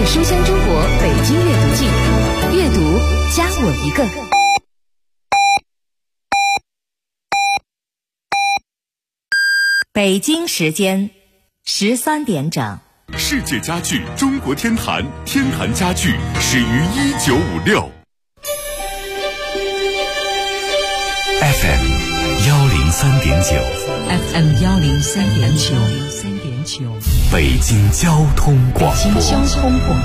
书香中国北京阅读记，阅读加我一个。北京时间13点整。 世界家具中国天坛，天坛家具始于1956。FM 103.9 FM 103.9， 北京交通广播。 北京交通广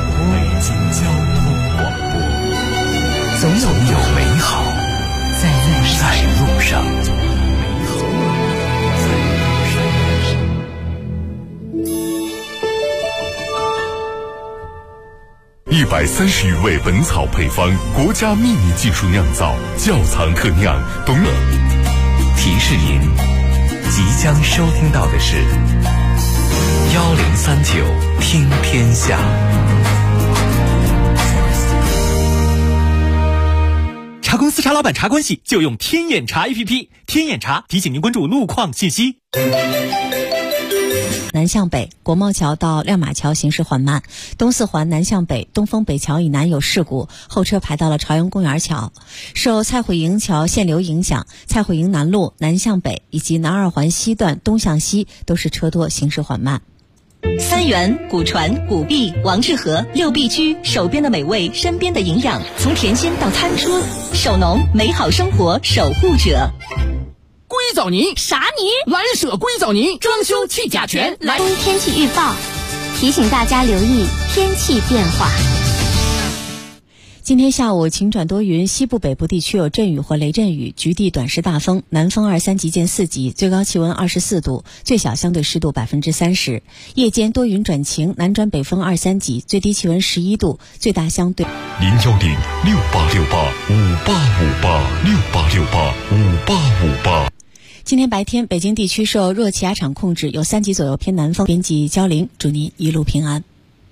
播，总有美好在路上。 130余味本草配方，国家秘密技术酿造，窖藏特酿，懂了。 提示您，即将收听到的是1039听天下。 茶公司茶老板茶关系就用天眼查 APP， 天眼查提醒您关注路况信息。 南向北，国贸桥到亮马桥行驶缓慢，东四环南向北，东风北桥以南有事故，后车排到了朝阳公园桥。受蔡慧营桥限流影响，蔡慧营南路南向北以及南二环西段东向西都是车多，行驶缓慢。 三元、古传、古碧、王致和六必居，手边的美味，身边的营养，从甜心到餐桌，手农美好生活守护者。 硅藻泥啥泥？ 蓝舍硅藻泥，装修气甲醛。来， 天气预报提醒大家留意天气变化。 今天下午晴转多云，西部北部地区有阵雨或雷阵雨，局地短时大风，南风2、3级见4级，最高气温24度，最小相对湿度30%。夜间多云转晴，南转北风2、3级，最低气温11度，最大相对。 0106868586868 今天白天，北京地区受弱气压场控制，有3级左右偏南风。编辑焦玲，祝您一路平安。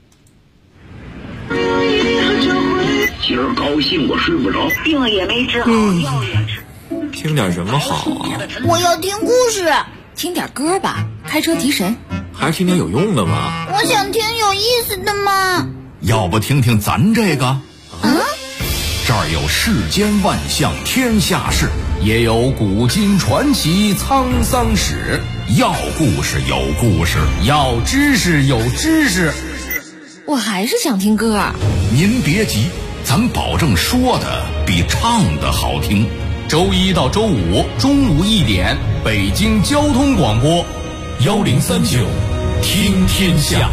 今儿高兴我睡不着， 病也没治好，药也吃。 听点什么好啊？ 我要听故事。 听点歌吧，开车提神。 还是听点有用的吗？ 我想听有意思的嘛。 要不听听咱这个？这儿有世间万象天下事，也有古今传奇沧桑史。要故事有故事，要知识有知识。 我还是想听歌。 您别急，咱保证说的比唱的好听。周一到周五中午1点，北京交通广播1039听天下。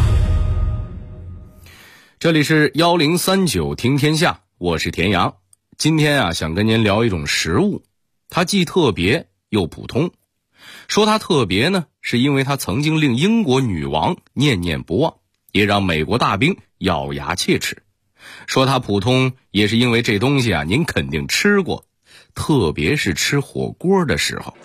这里是1039听天下，我是田阳。今天想跟您聊一种食物，它既特别又普通。说它特别呢，是因为它曾经令英国女王念念不忘，也让美国大兵咬牙切齿。说它普通，也是因为这东西您肯定吃过，特别是吃火锅的时候。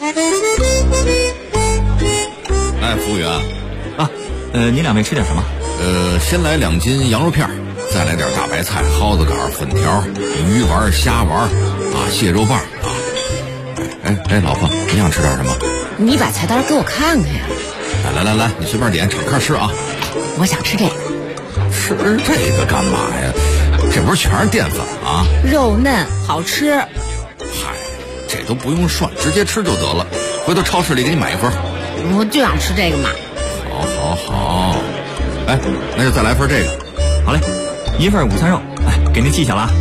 哎，服务员您两位吃点什么？ 先来2斤羊肉片，再来点大白菜、蒿子杆、粉条、鱼丸、虾丸蟹肉棒哎，老婆，你想吃点什么？ 你把菜单给我看看呀。 来，你随便点，敞开吃啊。 我想吃这个。 吃这个干嘛呀？这不是全是淀粉吗？ 肉嫩好吃。 嗨，这都不用涮，直接吃就得了。回头超市里给你买一份。 我就想吃这个嘛。 好。哎，那就再来份这个。 好嘞，一份午餐肉，给您记下了。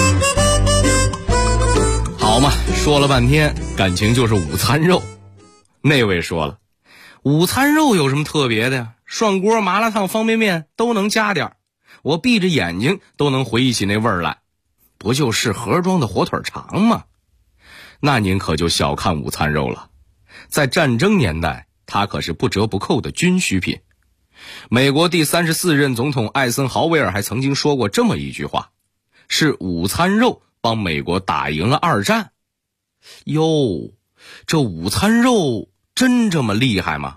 好嘛，说了半天，感情就是午餐肉。那位说了，午餐肉有什么特别的呀？涮锅、麻辣烫、方便面都能加点，我闭着眼睛都能回忆起那味儿来。不就是盒装的火腿肠吗？那您可就小看午餐肉了。在战争年代，它可是不折不扣的军需品。美国第34任总统艾森豪威尔还曾经说过这么一句话，是午餐肉帮美国打赢了2战。哟，这午餐肉真这么厉害吗？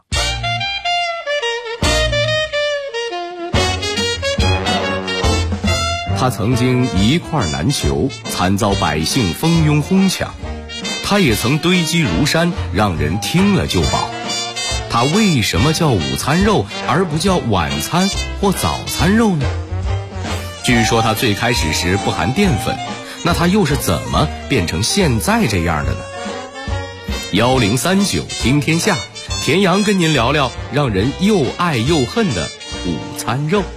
他曾经一块难求，惨遭百姓蜂拥哄抢。他也曾堆积如山，让人听了就饱。它为什么叫午餐肉而不叫晚餐或早餐肉呢？ 据说它最开始时不含淀粉，那它又是怎么变成现在这样的呢？1039听天下，田阳跟您聊聊让人又爱又恨的午餐肉。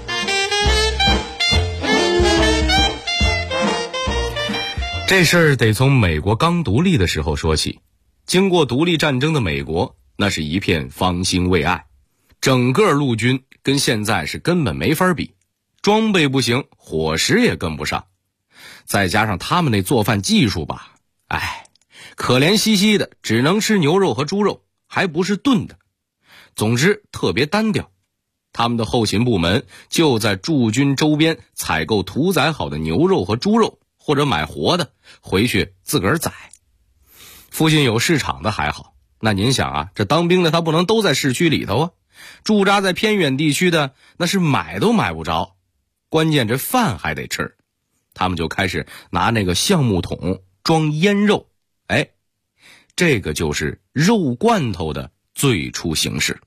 这事儿得从美国刚独立的时候说起。经过独立战争的美国，那是一片方兴未艾，整个陆军跟现在是根本没法比，装备不行，伙食也跟不上，再加上他们那做饭技术吧，可怜兮兮的，只能吃牛肉和猪肉，还不是炖的。总之特别单调。他们的后勤部门就在驻军周边采购屠宰好的牛肉和猪肉，或者买活的回去自个儿宰。附近有市场的还好，那您想啊，这当兵的他不能都在市区里头啊，驻扎在偏远地区的那是买都买不着，关键这饭还得吃。他们就开始拿那个橡木桶装腌肉，这个就是肉罐头的最初形式。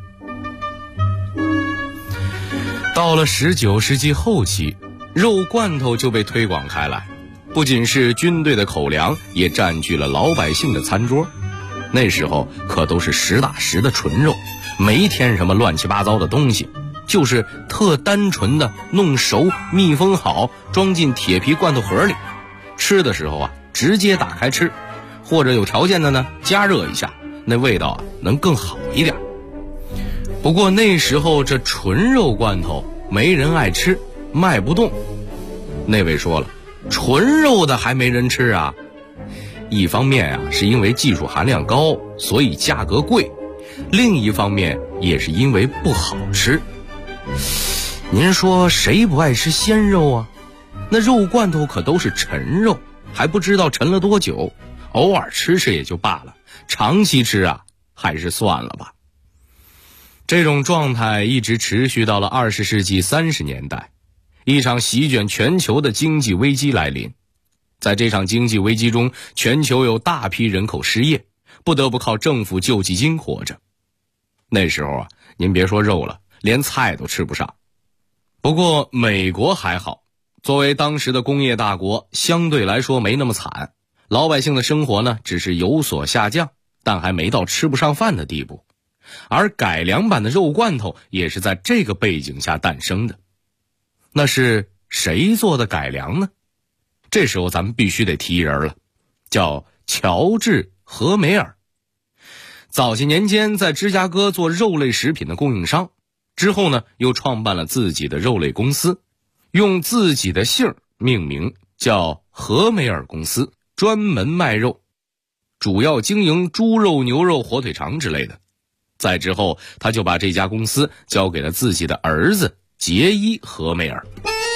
到了19世纪后期，肉罐头就被推广开来，不仅是军队的口粮，也占据了老百姓的餐桌。那时候可都是实打实的纯肉，没添什么乱七八糟的东西，就是特单纯的弄熟密封好，装进铁皮罐头盒里。吃的时候啊，直接打开吃，或者有条件的呢，加热一下，那味道能更好一点。不过那时候这纯肉罐头没人爱吃，卖不动。那位说了，纯肉的还没人吃啊。一方面啊，是因为技术含量高，所以价格贵；另一方面也是因为不好吃。您说谁不爱吃鲜肉啊？那肉罐头可都是陈肉，还不知道陈了多久，偶尔吃吃也就罢了，长期吃啊，还是算了吧。这种状态一直持续到了20世纪30年代，一场席卷全球的经济危机来临。在这场经济危机中，全球有大批人口失业，不得不靠政府救济金活着。那时候啊，您别说肉了，连菜都吃不上。不过美国还好，作为当时的工业大国，相对来说没那么惨，老百姓的生活呢只是有所下降，但还没到吃不上饭的地步。而改良版的肉罐头也是在这个背景下诞生的。那是谁做的改良呢？这时候咱们必须得提人了，叫乔治·何梅尔。早些年间在芝加哥做肉类食品的供应商，之后呢又创办了自己的肉类公司，用自己的姓命名，叫何梅尔公司，专门卖肉，主要经营猪肉、牛肉、火腿肠之类的。再之后他就把这家公司交给了自己的儿子杰伊·何梅尔。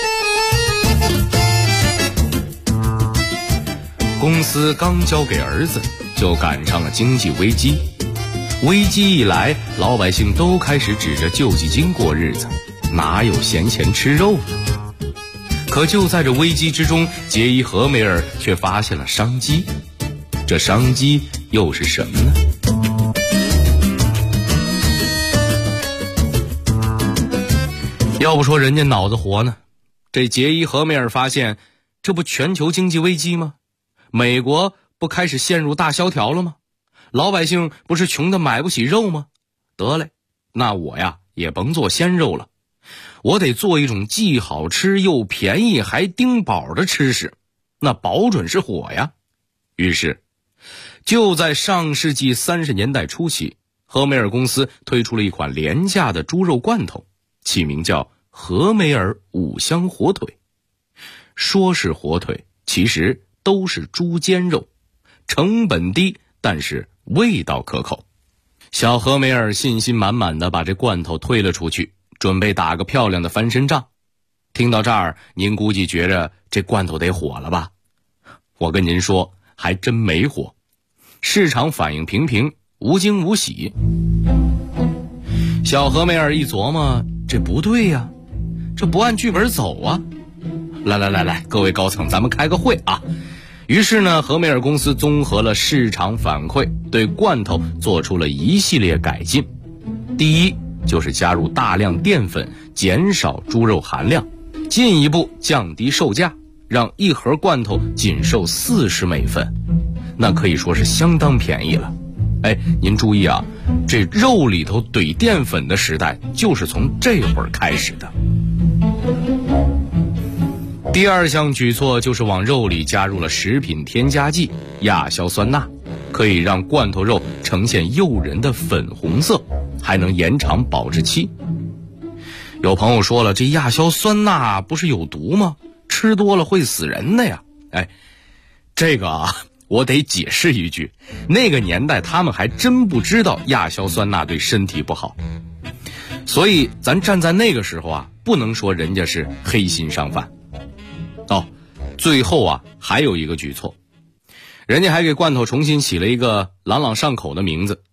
公司刚交给儿子，就赶上了经济危机。危机一来，老百姓都开始指着救济金过日子，哪有闲钱吃肉呢？可就在这危机之中，杰伊·何梅尔却发现了商机。这商机又是什么呢？要不说人家脑子活呢，这杰伊·何梅尔发现，这不全球经济危机吗？美国不开始陷入大萧条了吗？老百姓不是穷得买不起肉吗？得嘞，那我呀也甭做鲜肉了，我得做一种既好吃又便宜还丁饱的吃食，那保准是火呀。于是就在上世纪30年代初期，何梅尔公司推出了一款廉价的猪肉罐头，起名叫何梅尔五香火腿。说是火腿，其实都是猪肩肉，成本低，但是味道可口。小何梅尔信心满满的把这罐头推了出去，准备打个漂亮的翻身仗。听到这儿，您估计觉着这罐头得火了吧？我跟您说，还真没火，市场反应平平，无惊无喜。小何梅尔一琢磨，这不对呀，这不按剧本走啊！来，各位高层，咱们开个会啊！于是呢，何梅尔公司综合了市场反馈，对罐头做出了一系列改进。第一，就是加入大量淀粉，减少猪肉含量， 进一步降低售价，让一盒罐头仅售40美分，那可以说是相当便宜了。您注意啊，这肉里头怼淀粉的时代就是从这会儿开始的。第二项举措就是往肉里加入了食品添加剂亚硝酸钠，可以让罐头肉呈现诱人的粉红色，还能延长保质期。有朋友说了，这亚硝酸钠不是有毒吗？吃多了会死人的呀。这个啊，我得解释一句，那个年代他们还真不知道亚硝酸钠对身体不好，所以咱站在那个时候啊，不能说人家是黑心商贩。最后啊，还有一个举措，人家还给罐头重新起了一个朗朗上口的名字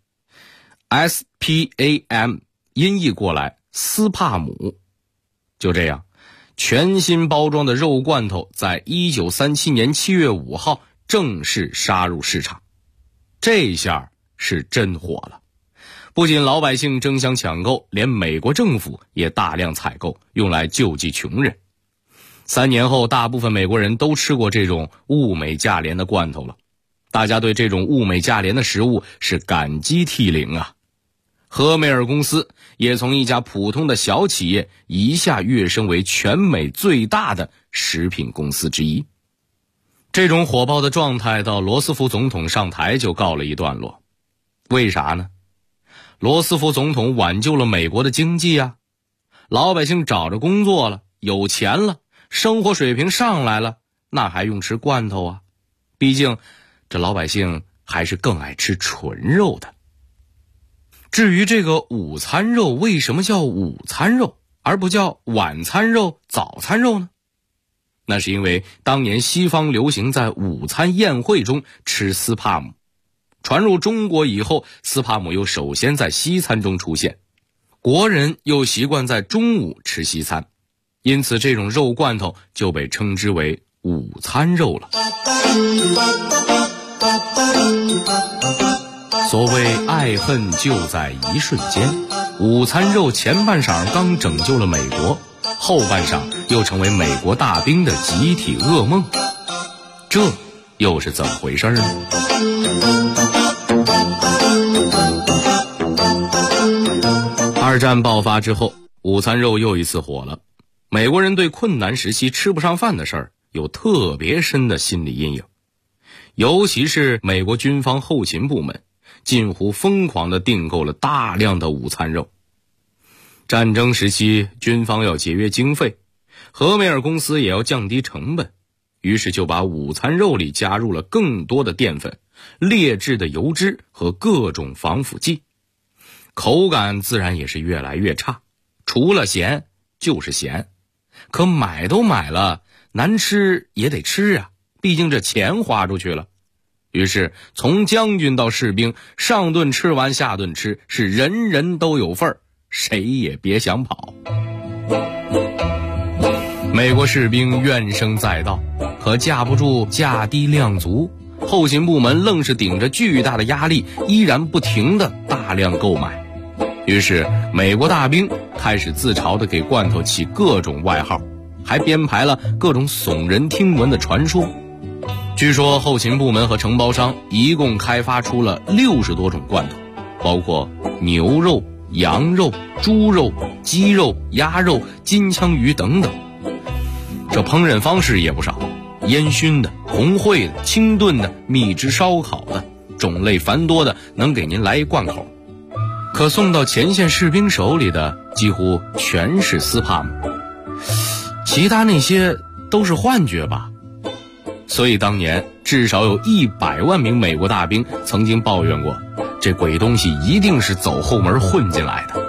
SPAM， 音译过来斯帕姆。就这样，全新包装的肉罐头在1937年7月5号正式杀入市场。这下是真火了，不仅老百姓争相抢购，连美国政府也大量采购，用来救济穷人。3年后，大部分美国人都吃过这种物美价廉的罐头了，大家对这种物美价廉的食物是感激涕零啊。和美尔公司也从一家普通的小企业一下跃升为全美最大的食品公司之一。这种火爆的状态到罗斯福总统上台就告了一段落。为啥呢？罗斯福总统挽救了美国的经济啊，老百姓找着工作了，有钱了，生活水平上来了，那还用吃罐头啊？毕竟这老百姓还是更爱吃纯肉的。至于这个午餐肉为什么叫午餐肉而不叫晚餐肉、早餐肉呢？那是因为当年西方流行在午餐宴会中吃斯帕姆，传入中国以后，斯帕姆又首先在西餐中出现，国人又习惯在中午吃西餐，因此这种肉罐头就被称之为午餐肉了。所谓爱恨就在一瞬间，午餐肉前半晌刚拯救了美国，后半晌又成为美国大兵的集体噩梦，这又是怎么回事呢？二战爆发之后，午餐肉又一次火了。美国人对困难时期吃不上饭的事儿有特别深的心理阴影，尤其是美国军方后勤部门近乎疯狂地订购了大量的午餐肉。战争时期，军方要节约经费，和美尔公司也要降低成本，于是就把午餐肉里加入了更多的淀粉、劣质的油脂和各种防腐剂，口感自然也是越来越差，除了咸就是咸。可买都买了，难吃也得吃啊，毕竟这钱花出去了。于是从将军到士兵，上顿吃完下顿吃，是人人都有份儿，谁也别想跑。美国士兵怨声载道，可架不住价低量足，后勤部门愣是顶着巨大的压力，依然不停地大量购买。于是美国大兵开始自嘲地给罐头起各种外号，还编排了各种耸人听闻的传说。据说后勤部门和承包商一共开发出了60多种罐头，包括牛肉、羊肉、猪肉、鸡肉、鸭肉、金枪鱼等等。这烹饪方式也不少，烟熏的、红烩的、清炖的、秘制烧烤的，种类繁多的能给您来一贯口。可送到前线士兵手里的几乎全是斯帕姆，其他那些都是幻觉吧。所以当年至少有100万名美国大兵曾经抱怨过，这鬼东西一定是走后门混进来的。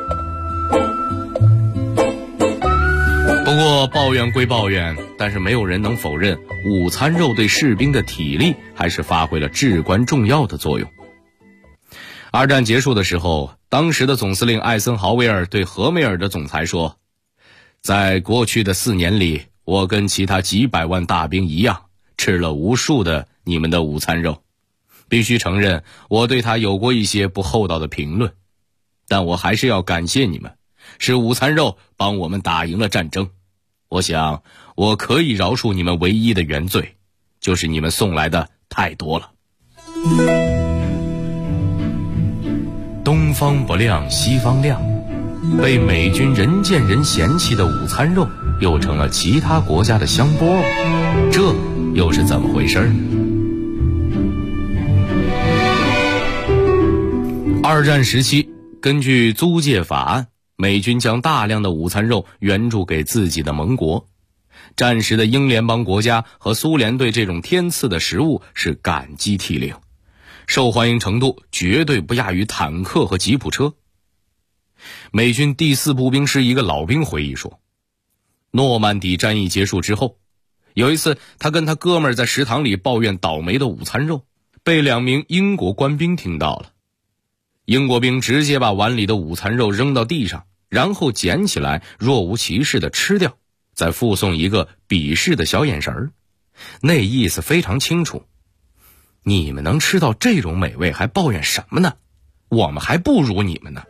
不过抱怨归抱怨，但是没有人能否认午餐肉对士兵的体力还是发挥了至关重要的作用。二战结束的时候，当时的总司令艾森豪威尔对何梅尔的总裁说，在过去的4年里，我跟其他几百万大兵一样，吃了无数的你们的午餐肉。必须承认，我对他有过一些不厚道的评论，但我还是要感谢你们，是午餐肉帮我们打赢了战争。 我想我可以饶恕你们唯一的原罪，就是你们送来的太多了。东方不亮西方亮，被美军人见人嫌弃的午餐肉又成了其他国家的香饽饽，这又是怎么回事呢？二战时期，根据租借法案，美军将大量的午餐肉援助给自己的盟国。战时的英联邦国家和苏联对这种天赐的食物是感激涕零，受欢迎程度绝对不亚于坦克和吉普车。美军第4步兵师一个老兵回忆说，诺曼底战役结束之后，有一次他跟他哥们儿在食堂里抱怨倒霉的午餐肉，被2名英国官兵听到了。英国兵直接把碗里的午餐肉扔到地上，然后捡起来若无其事地吃掉，再附送一个鄙视的小眼神儿，那意思非常清楚，你们能吃到这种美味还抱怨什么呢？我们还不如你们呢。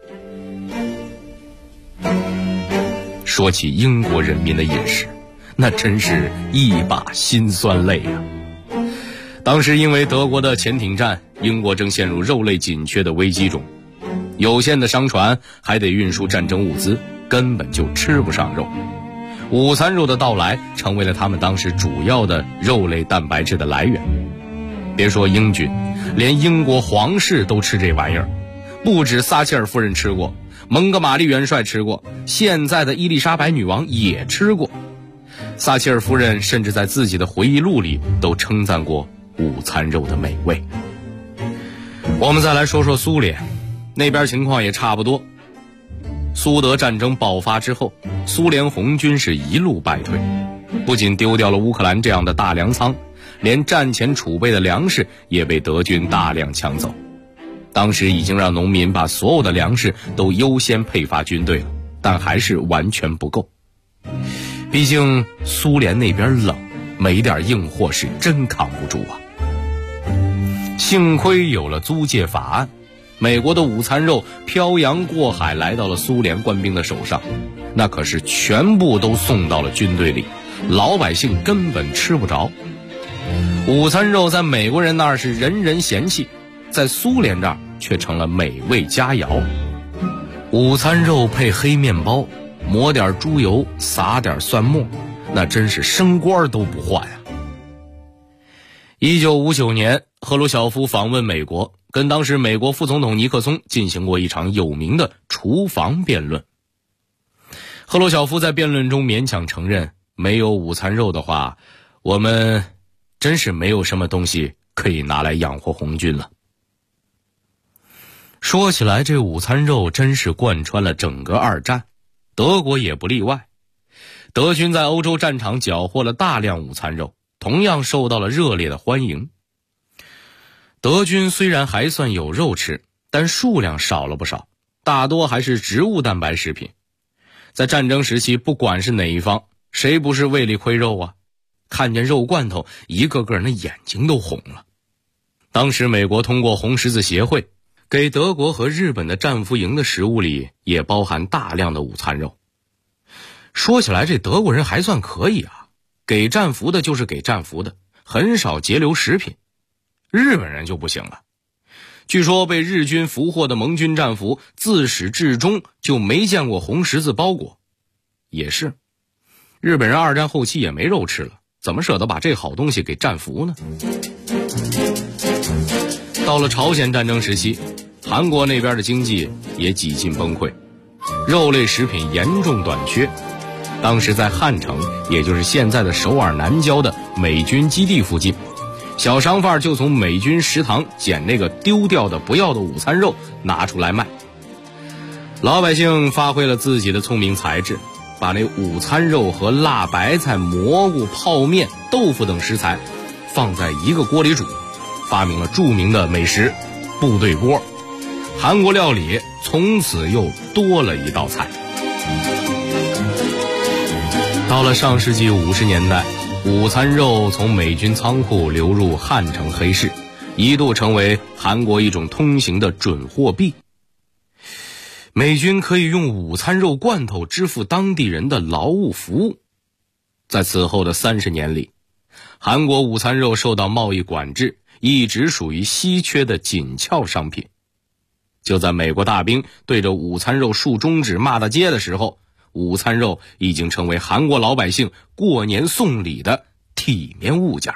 说起英国人民的饮食，那真是一把辛酸泪啊。当时因为德国的潜艇战，英国正陷入肉类紧缺的危机中，有限的商船还得运输战争物资，根本就吃不上肉。午餐肉的到来成为了他们当时主要的肉类蛋白质的来源。别说英军，连英国皇室都吃这玩意儿，不止撒切尔夫人吃过，蒙哥马利元帅吃过，现在的伊丽莎白女王也吃过。撒切尔夫人甚至在自己的回忆录里都称赞过午餐肉的美味。我们再来说说苏联，那边情况也差不多。苏德战争爆发之后，苏联红军是一路败退，不仅丢掉了乌克兰这样的大粮仓，连战前储备的粮食也被德军大量抢走。当时已经让农民把所有的粮食都优先配发军队了，但还是完全不够。毕竟苏联那边冷，没点硬货是真扛不住啊。幸亏有了租借法案，美国的午餐肉漂洋过海来到了苏联官兵的手上，那可是全部都送到了军队里，老百姓根本吃不着。午餐肉在美国人那儿是人人嫌弃，在苏联这儿却成了美味佳肴。午餐肉配黑面包，抹点猪油，撒点蒜末，那真是升官都不换啊。1959年，赫鲁晓夫访问美国，跟当时美国副总统尼克松进行过一场有名的厨房辩论。赫鲁晓夫在辩论中勉强承认，没有午餐肉的话，我们真是没有什么东西可以拿来养活红军了。说起来，这午餐肉真是贯穿了整个二战，德国也不例外。德军在欧洲战场缴获了大量午餐肉，同样受到了热烈的欢迎。德军虽然还算有肉吃，但数量少了不少，大多还是植物蛋白食品。在战争时期，不管是哪一方，谁不是胃里亏肉啊？看见肉罐头，一个个那眼睛都红了。当时美国通过红十字协会，给德国和日本的战俘营的食物里也包含大量的午餐肉。说起来，这德国人还算可以啊，给战俘的就是给战俘的，很少截留食品。日本人就不行了，据说被日军俘获的盟军战俘自始至终就没见过红十字包裹。也是，日本人二战后期也没肉吃了，怎么舍得把这好东西给战俘呢？到了朝鲜战争时期，韩国那边的经济也几近崩溃，肉类食品严重短缺。当时在汉城，也就是现在的首尔南郊的美军基地附近，小商贩就从美军食堂捡那个丢掉的不要的午餐肉拿出来卖。老百姓发挥了自己的聪明才智，把那午餐肉和辣白菜、蘑菇、泡面、豆腐等食材放在一个锅里煮，发明了著名的美食部队锅。韩国料理从此又多了一道菜。到了上世纪50年代，午餐肉从美军仓库流入汉城黑市，一度成为韩国一种通行的准货币。美军可以用午餐肉罐头支付当地人的劳务服务， 在此后的30年里，韩国午餐肉受到贸易管制，一直属于稀缺的紧俏商品。就在美国大兵对着午餐肉竖中指骂大街的时候，午餐肉已经成为韩国老百姓过年送礼的体面物件。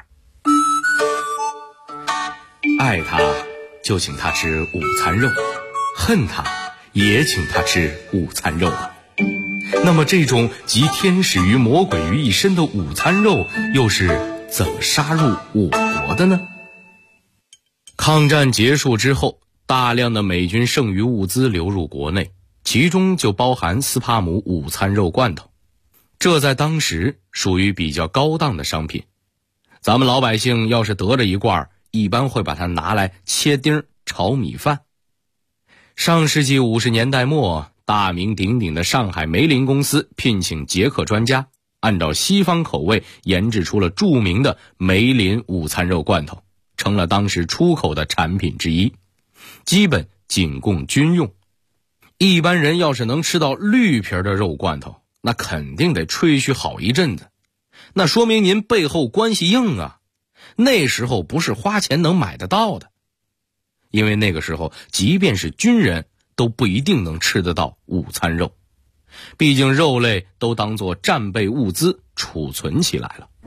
爱他就请他吃午餐肉，恨他也请他吃午餐肉啊。那么这种集天使与魔鬼于一身的午餐肉又是怎么杀入我国的呢？抗战结束之后，大量的美军剩余物资流入国内，其中就包含斯帕姆午餐肉罐头。这在当时属于比较高档的商品，咱们老百姓要是得着一罐，一般会把它拿来切丁炒米饭。上世纪50年代末，大名鼎鼎的上海梅林公司聘请捷克专家，按照西方口味研制出了著名的梅林午餐肉罐头，成了当时出口的产品之一，基本仅供军用。一般人要是能吃到绿皮的肉罐头，那肯定得吹嘘好一阵子，那说明您背后关系硬啊。那时候不是花钱能买得到的，因为那个时候即便是军人都不一定能吃得到午餐肉，毕竟肉类都当作战备物资储存起来了。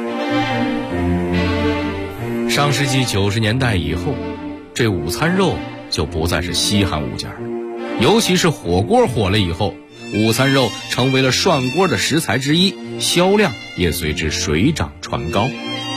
上世纪90年代以后，这午餐肉就不再是稀罕物件了，尤其是火锅火了以后，午餐肉成为了涮锅的食材之一，销量也随之水涨船高。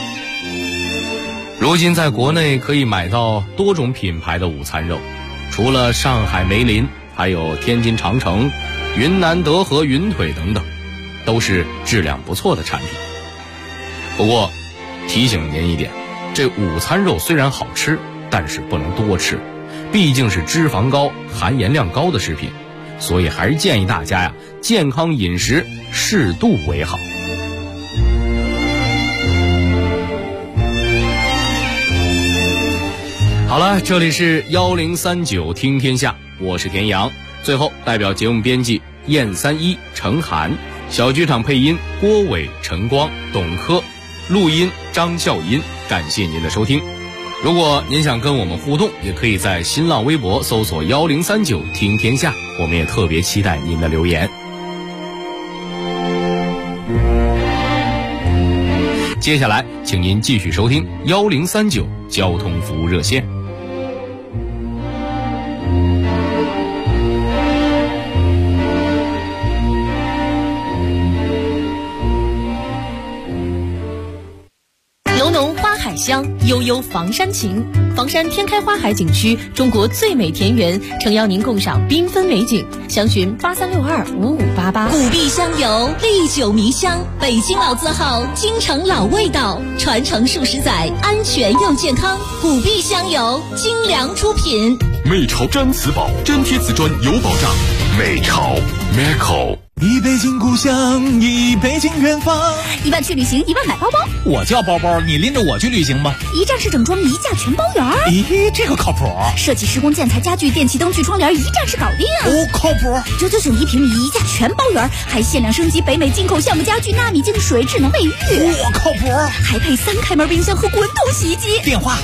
如今在国内可以买到多种品牌的午餐肉，除了上海梅林，还有天津长城、云南德和云腿等等，都是质量不错的产品。不过提醒您一点，这午餐肉虽然好吃，但是不能多吃，毕竟是脂肪高、含盐量高的食品，所以还是建议大家呀，健康饮食适度为好。好了，这里是1039听天下，我是田阳。最后代表节目编辑燕31、程涵，小剧场配音郭伟、陈光、董科，录音张笑音，感谢您的收听。如果您想跟我们互动，也可以在新浪微博搜索1039听天下，我们也特别期待您的留言。接下来请您继续收听1039交通服务热线。 浓浓花海香，悠悠房山情。房山天开花海景区，中国最美田园，诚邀您共赏缤纷美景。详询83625588。古壁香油，历久弥香，北京老字号，京城老味道，传承数十载，安全又健康。古壁香油，精良出品。 美朝毡瓷宝，粘贴瓷砖有保障。美朝 Meco。 一北京故乡，一北京远方。 1万去旅行，1万买包包。 我叫包包，你拎着我去旅行吧。 一站式整装，一价全包圆。 咦，这个靠谱。 设计施工建材家具电器灯具窗帘，一站式搞定。 哦，靠谱。 999一平米，一价全包圆，还限量升级北美进口橡木家具，纳米净水，智能卫浴。 我靠谱。 还配3开门冰箱和滚筒洗衣机。 电话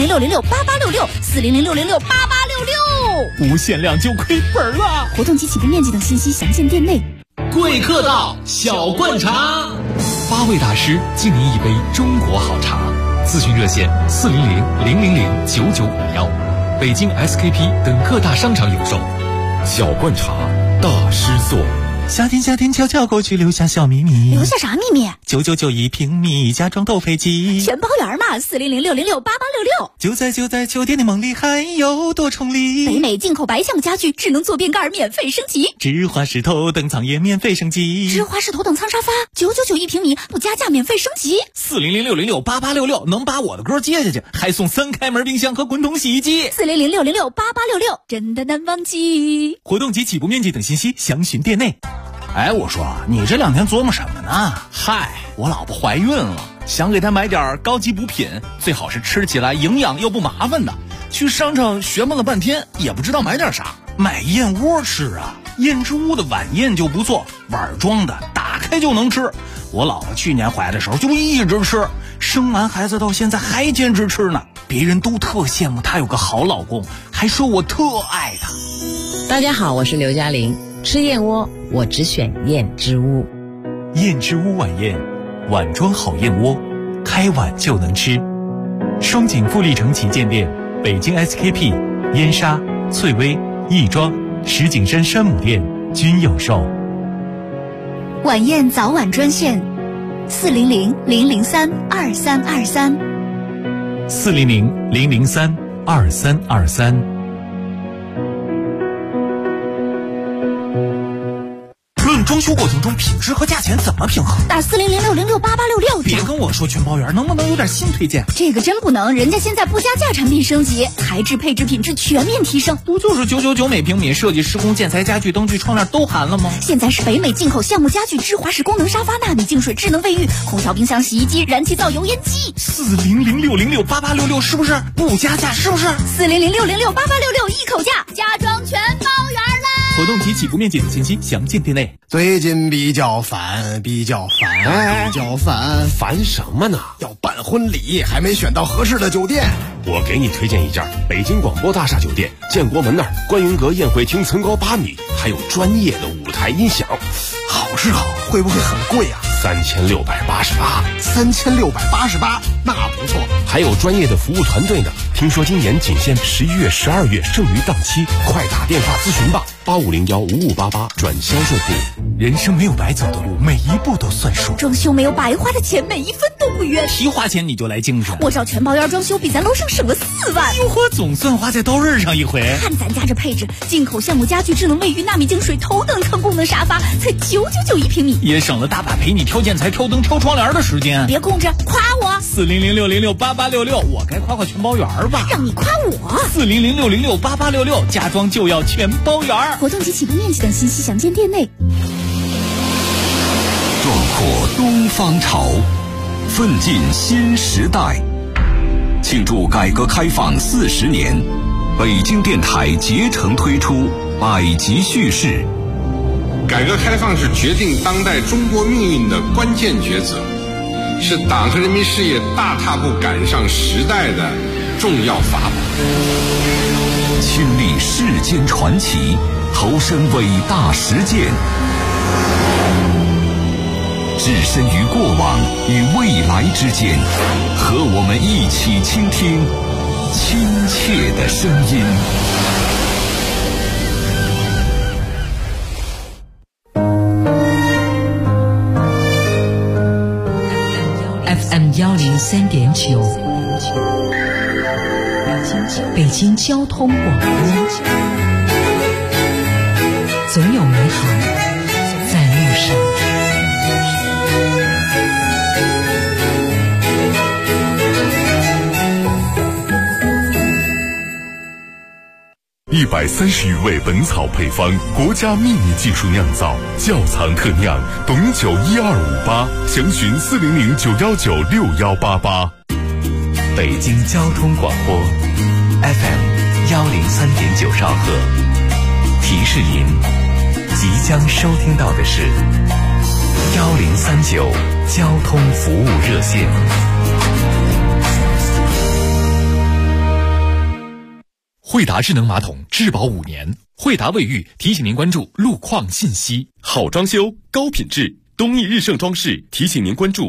400668866，400668866。 无限量就亏本了。 活动及起步面积等信息详见店内。 贵客到，小罐茶 ，8位大师敬您一杯中国好茶。咨询热线400-000-9951，北京 SKP 等各大商场有售。 小罐茶，大师做。 夏天悄悄过去，留下小秘密。 留下啥秘密 ？999一平米，家装斗飞机， 全包圆嘛！40066668866。 就在酒店的梦里，还有多重礼。 北美进口白橡家具，智能坐便盖免费升级。 芝华士头等舱也免费升级。 芝华士头等舱沙发999一平米，不加价免费升级。 400-606-8866，能把我的歌接下去，还送3开门冰箱和滚筒洗衣机。 400-606-8866，真的难忘记。 活动及起步面积等信息详询店内。 哎，我说你这2天琢磨什么呢？ 嗨， 我老婆怀孕了，想给她买点高级补品，最好是吃起来营养又不麻烦的。去商场学摸了半天，也不知道买点啥。买燕窝吃啊，燕之屋的晚宴就不错，碗装的，打开开就能吃。我老婆去年怀的时候就一直吃，生完孩子到现在还坚持吃呢。别人都特羡慕她有个好老公，还说我特爱她。 大家好，我是刘嘉玲。吃燕窝，我只选燕之屋。 燕之屋晚宴，碗装好燕窝，开碗就能吃。双井富力城旗舰店、北京 SKP、燕莎、翠微、亦庄、石景山山姆店均有售。 晚宴早晚专线：400-003-2323。 400-003-2323。论装修过程中品质和价钱怎么平衡？ 打4006068866。 别跟我说全包圆，能不能有点新推荐？ 这个真不能，人家现在不加价产品升级，材质配置品质全面提升。 不就是999每平米，设计施工建材家具灯具窗帘都含了吗？ 现在是北美进口橡木家具、芝华士功能沙发、纳米净水、智能卫浴、空调、冰箱、洗衣机、燃气灶、油烟机。 40006068866是不是不加价？是不是 40006068866一口价，家装全包圆了。 活动及起步面积等信息详见店内。 最近比较烦， 烦什么呢？ 要办婚礼，还没选到合适的酒店。 我给你推荐一家北京广播大厦酒店，建国门那儿观云阁宴会厅层高8米，还有专业的舞台音响。 好是好，会不会很贵啊 ？3688， 那不错。 还有专业的服务团队呢。听说今年仅限11月、12月，剩余档期，快打电话咨询吧，85015588转销售部。 人生没有白走的路，每一步都算数。 装修没有白花的钱，每一分都不冤。 提花钱你就来精神。 我找全包圆装修，比咱楼上省了4万。 哟呵，总算花在刀刃上一回。 看咱家这配置，进口橡木家具、智能卫浴、纳米净水、头等舱功能沙发，才999一平米， 也省了大把陪你挑建材、挑灯、挑窗帘的时间。 别空着，夸我。 40006068866，我该夸夸全包圆吧？ 让你夸我。 40006068866，家装就要全包圆。 活动及起步面积等信息详见店内。 壮阔东方潮，奋进新时代。庆祝改革开放40年，北京电台竭诚推出百集叙事。 改革开放是决定当代中国命运的关键抉择，是党和人民事业大踏步赶上时代的重要法宝。 亲历世间传奇，投身伟大实践，置身于过往与未来之间，和我们一起倾听亲切的声音。 FM 103.9，北京交通广播，总有美好在路上。 130余味本草配方，国家秘密技术酿造，窖藏特酿，董酒1258，详询40091961188。 北京交通广播 FM 103.9兆赫，提示您即将收听到的是1039交通服务热线。 惠达智能马桶质保5年，惠达卫浴提醒您关注路况信息。 好装修，高品质，东易日盛装饰提醒您关注